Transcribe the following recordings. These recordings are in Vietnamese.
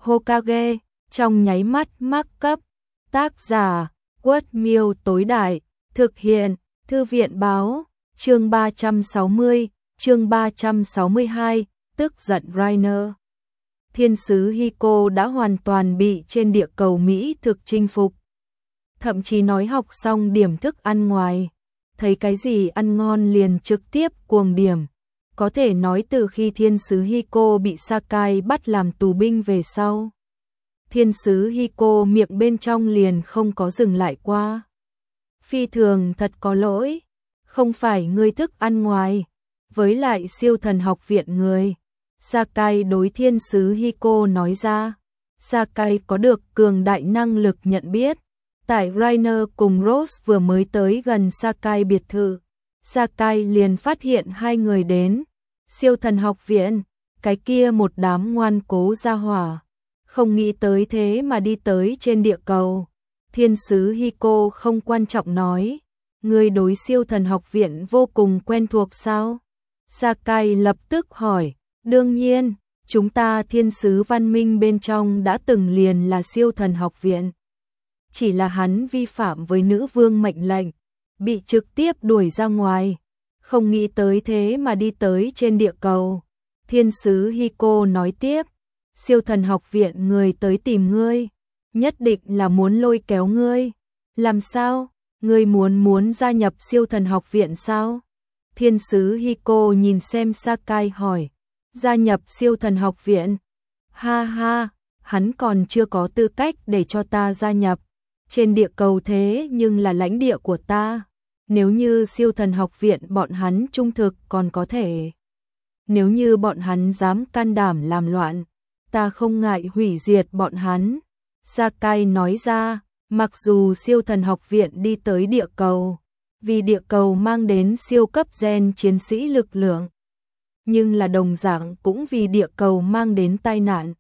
Hokage, trong nháy mắt mắc cấp. Tác giả, Quất Miêu tối đại, thực hiện, Thư viện báo, chương 360, chương 362, tức giận Rainer. Thiên sứ Hiko đã hoàn toàn bị trên địa cầu Mỹ thực chinh phục. Thậm chí nói học xong điểm thức ăn ngoài, thấy cái gì ăn ngon liền trực tiếp cuồng điểm. Có thể nói từ khi thiên sứ Hiko bị Sakai bắt làm tù binh về sau, thiên sứ Hiko miệng bên trong liền không có dừng lại qua. Phi thường thật có lỗi, không phải ngươi thức ăn ngoài, với lại siêu thần học viện người. Sakai đối thiên sứ Hiko nói ra. Sakai có được cường đại năng lực nhận biết. Tại Rainer cùng Rose vừa mới tới gần Sakai biệt thự, Sakai liền phát hiện hai người đến. Siêu thần học viện, cái kia một đám ngoan cố ra hỏa, không nghĩ tới thế mà đi tới trên địa cầu. Thiên sứ Hiko không quan trọng nói, người đối siêu thần học viện vô cùng quen thuộc sao? Sakai lập tức hỏi, đương nhiên, chúng ta thiên sứ văn minh bên trong đã từng liền là siêu thần học viện. Chỉ là hắn vi phạm với nữ vương mệnh lệnh, bị trực tiếp đuổi ra ngoài. Không nghĩ tới thế mà đi tới trên địa cầu. Thiên sứ Hiko nói tiếp, siêu thần học viện người tới tìm ngươi, nhất định là muốn lôi kéo ngươi. Làm sao? Ngươi muốn gia nhập siêu thần học viện sao? Thiên sứ Hiko nhìn xem Sakai hỏi, gia nhập siêu thần học viện? Ha ha, hắn còn chưa có tư cách để cho ta gia nhập. Trên địa cầu thế nhưng là lãnh địa của ta. Nếu như siêu thần học viện bọn hắn trung thực còn có thể. Nếu như bọn hắn dám can đảm làm loạn, ta không ngại hủy diệt bọn hắn. Sakai nói ra, mặc dù siêu thần học viện đi tới địa cầu, vì địa cầu mang đến siêu cấp gen chiến sĩ lực lượng, nhưng là đồng dạng cũng vì địa cầu mang đến tai nạn.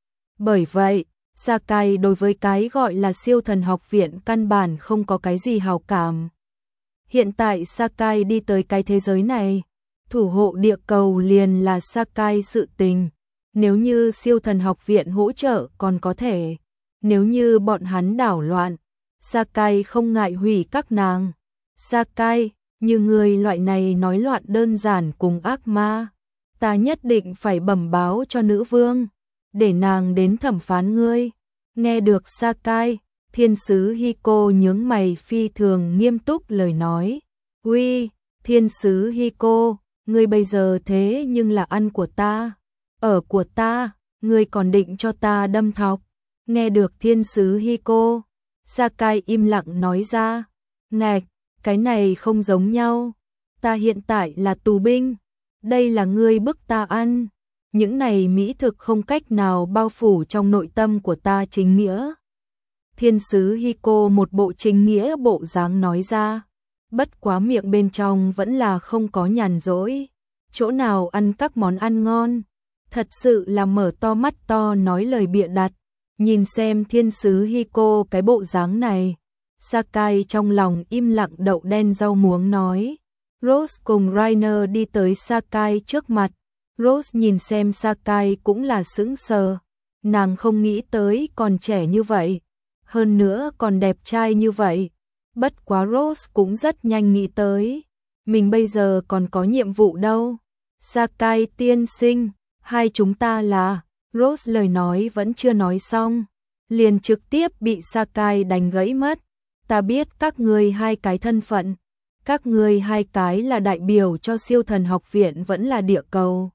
Bởi vậy, Sakai đối với cái gọi là siêu thần học viện căn bản không có cái gì hảo cảm. Hiện tại Sakai đi tới cái thế giới này, thủ hộ địa cầu liền là Sakai sự tình. Nếu như siêu thần học viện hỗ trợ còn có thể. Nếu như bọn hắn đảo loạn, Sakai không ngại hủy các nàng. Sakai, như người loại này nói loạn đơn giản cùng ác ma, ta nhất định phải bẩm báo cho nữ vương, để nàng đến thẩm phán ngươi. Nghe được Sakai, thiên sứ Hiko nhướng mày phi thường nghiêm túc lời nói. Uy, thiên sứ Hiko, ngươi bây giờ thế nhưng là ăn của ta, ở của ta, ngươi còn định cho ta đâm thọc. Nghe được thiên sứ Hiko, Sakai im lặng nói ra. Ngạch, cái này không giống nhau, ta hiện tại là tù binh, đây là ngươi bức ta ăn. Những này mỹ thực không cách nào bao phủ trong nội tâm của ta chính nghĩa. Thiên sứ Hiko một bộ chính nghĩa bộ dáng nói ra, bất quá miệng bên trong vẫn là không có nhàn rỗi. Chỗ nào ăn các món ăn ngon, thật sự là mở to mắt to nói lời bịa đặt. Nhìn xem thiên sứ Hiko cái bộ dáng này, Sakai trong lòng im lặng đậu đen rau muống nói. Rose cùng Rainer đi tới Sakai trước mặt. Rose nhìn xem Sakai cũng là sững sờ, nàng không nghĩ tới còn trẻ như vậy, hơn nữa còn đẹp trai như vậy. Bất quá Rose cũng rất nhanh nghĩ tới, mình bây giờ còn có nhiệm vụ đâu. Sakai tiên sinh, hai chúng ta là. Rose lời nói vẫn chưa nói xong, liền trực tiếp bị Sakai đánh gãy mất. Ta biết các ngươi hai cái thân phận, các ngươi hai cái là đại biểu cho siêu thần học viện vẫn là địa cầu.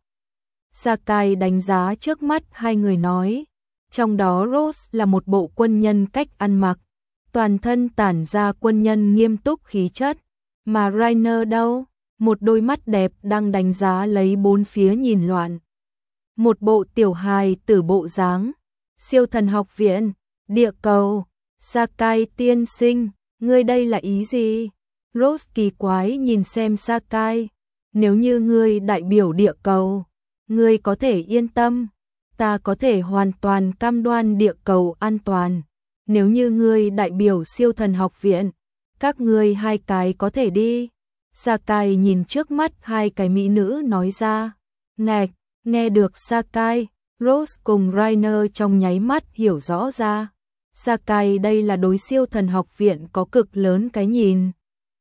Sakai đánh giá trước mắt hai người nói, trong đó Rose là một bộ quân nhân cách ăn mặc, toàn thân tản ra quân nhân nghiêm túc khí chất, mà Rainer đâu, một đôi mắt đẹp đang đánh giá lấy bốn phía nhìn loạn. Một bộ tiểu hài tử bộ dáng. Siêu thần học viện, địa cầu, Sakai tiên sinh, ngươi đây là ý gì? Rose kỳ quái nhìn xem Sakai, nếu như ngươi đại biểu địa cầu, ngươi có thể yên tâm, ta có thể hoàn toàn cam đoan địa cầu an toàn. Nếu như ngươi đại biểu siêu thần học viện, các ngươi hai cái có thể đi. Sakai nhìn trước mắt hai cái mỹ nữ nói ra. Ngạch, nghe được Sakai, Rose cùng Rainer trong nháy mắt hiểu rõ ra. Sakai đây là đối siêu thần học viện có cực lớn cái nhìn.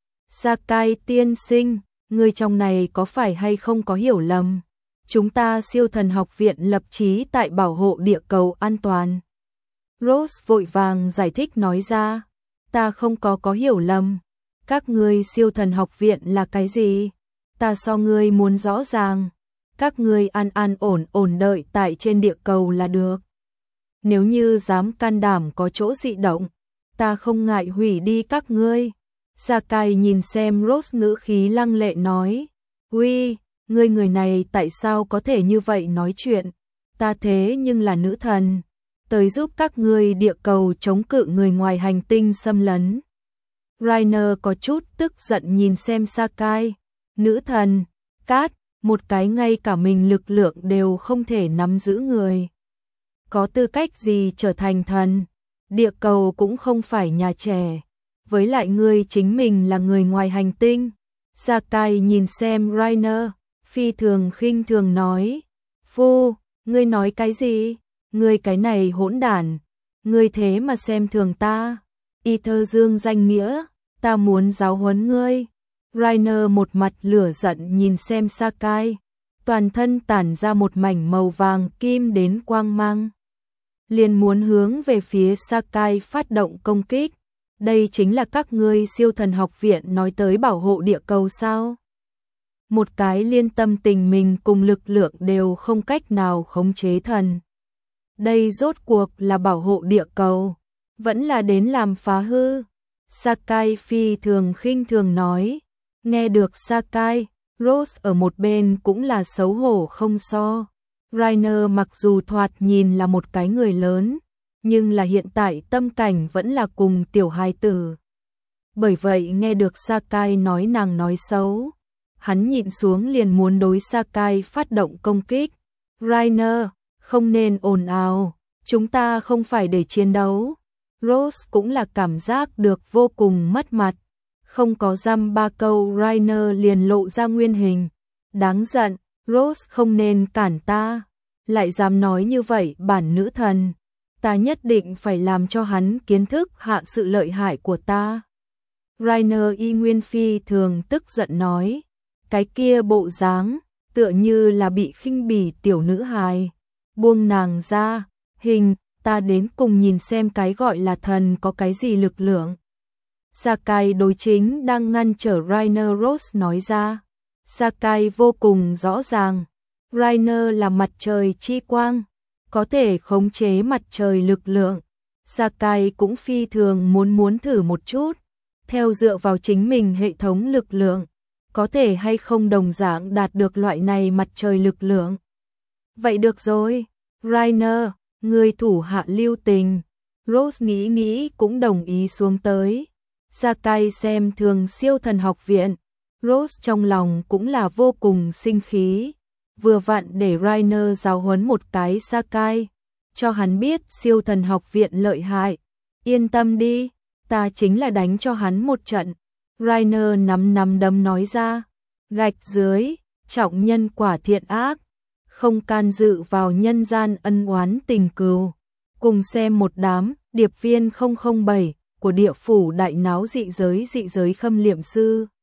Sakai tiên sinh, người trong này có phải hay không có hiểu lầm? Chúng ta siêu thần học viện lập chí tại bảo hộ địa cầu an toàn. Rose vội vàng giải thích nói ra. Ta không có hiểu lầm. Các ngươi siêu thần học viện là cái gì? Ta so ngươi muốn rõ ràng. Các ngươi an ổn đợi tại trên địa cầu là được. Nếu như dám can đảm có chỗ dị động, ta không ngại hủy đi các ngươi. Sakai nhìn xem Rose ngữ khí lăng lệ nói. Uy, người này tại sao có thể như vậy nói chuyện? Ta thế nhưng là nữ thần. Tới giúp các ngươi địa cầu chống cự người ngoài hành tinh xâm lấn. Rainer có chút tức giận nhìn xem Sakai. Nữ thần, cát, một cái ngay cả mình lực lượng đều không thể nắm giữ người. Có tư cách gì trở thành thần? Địa cầu cũng không phải nhà trẻ. Với lại ngươi chính mình là người ngoài hành tinh. Sakai nhìn xem Rainer, phi thường khinh thường nói. Phu, ngươi nói cái gì? Ngươi cái này hỗn đản. Ngươi thế mà xem thường ta. Y thơ dương danh nghĩa, ta muốn giáo huấn ngươi. Rainer một mặt lửa giận nhìn xem Sakai. Toàn thân tản ra một mảnh màu vàng kim đến quang mang. Liền muốn hướng về phía Sakai phát động công kích. Đây chính là các ngươi siêu thần học viện nói tới bảo hộ địa cầu sao? Một cái liên tâm tình mình cùng lực lượng đều không cách nào khống chế thần. Đây rốt cuộc là bảo hộ địa cầu, vẫn là đến làm phá hư. Sakai phi thường khinh thường nói. Nghe được Sakai, Rose ở một bên cũng là xấu hổ không so. Rainer mặc dù thoạt nhìn là một cái người lớn, nhưng là hiện tại tâm cảnh vẫn là cùng tiểu hài tử. Bởi vậy nghe được Sakai nói nàng nói xấu, hắn nhịn xuống liền muốn đối Sakai phát động công kích. Rainer, không nên ồn ào, chúng ta không phải để chiến đấu. Rose cũng là cảm giác được vô cùng mất mặt. Không có dăm ba câu Rainer liền lộ ra nguyên hình. Đáng giận, Rose không nên cản ta. Lại dám nói như vậy bản nữ thần. Ta nhất định phải làm cho hắn kiến thức hạ sự lợi hại của ta. Rainer y nguyên phi thường tức giận nói. Cái kia bộ dáng, tựa như là bị khinh bỉ tiểu nữ hài. Buông nàng ra, hình, ta đến cùng nhìn xem cái gọi là thần có cái gì lực lượng. Sakai đối chính đang ngăn trở Rainer. Rose nói ra. Sakai vô cùng rõ ràng. Rainer là mặt trời chi quang, có thể khống chế mặt trời lực lượng. Sakai cũng phi thường muốn thử một chút, theo dựa vào chính mình hệ thống lực lượng, có thể hay không đồng dạng đạt được loại này mặt trời lực lượng. Vậy được rồi, Rainer, người thủ hạ lưu tình. Rose nghĩ cũng đồng ý xuống tới. Sakai xem thường siêu thần học viện. Rose trong lòng cũng là vô cùng sinh khí. Vừa vặn để Rainer giáo huấn một cái Sakai, cho hắn biết siêu thần học viện lợi hại. Yên tâm đi, ta chính là đánh cho hắn một trận. Rainer nắm đấm nói ra. Gạch dưới, trọng nhân quả thiện ác, không can dự vào nhân gian ân oán tình cừu. Cùng xem một đám điệp viên 007 của địa phủ đại náo dị giới khâm liệm sư.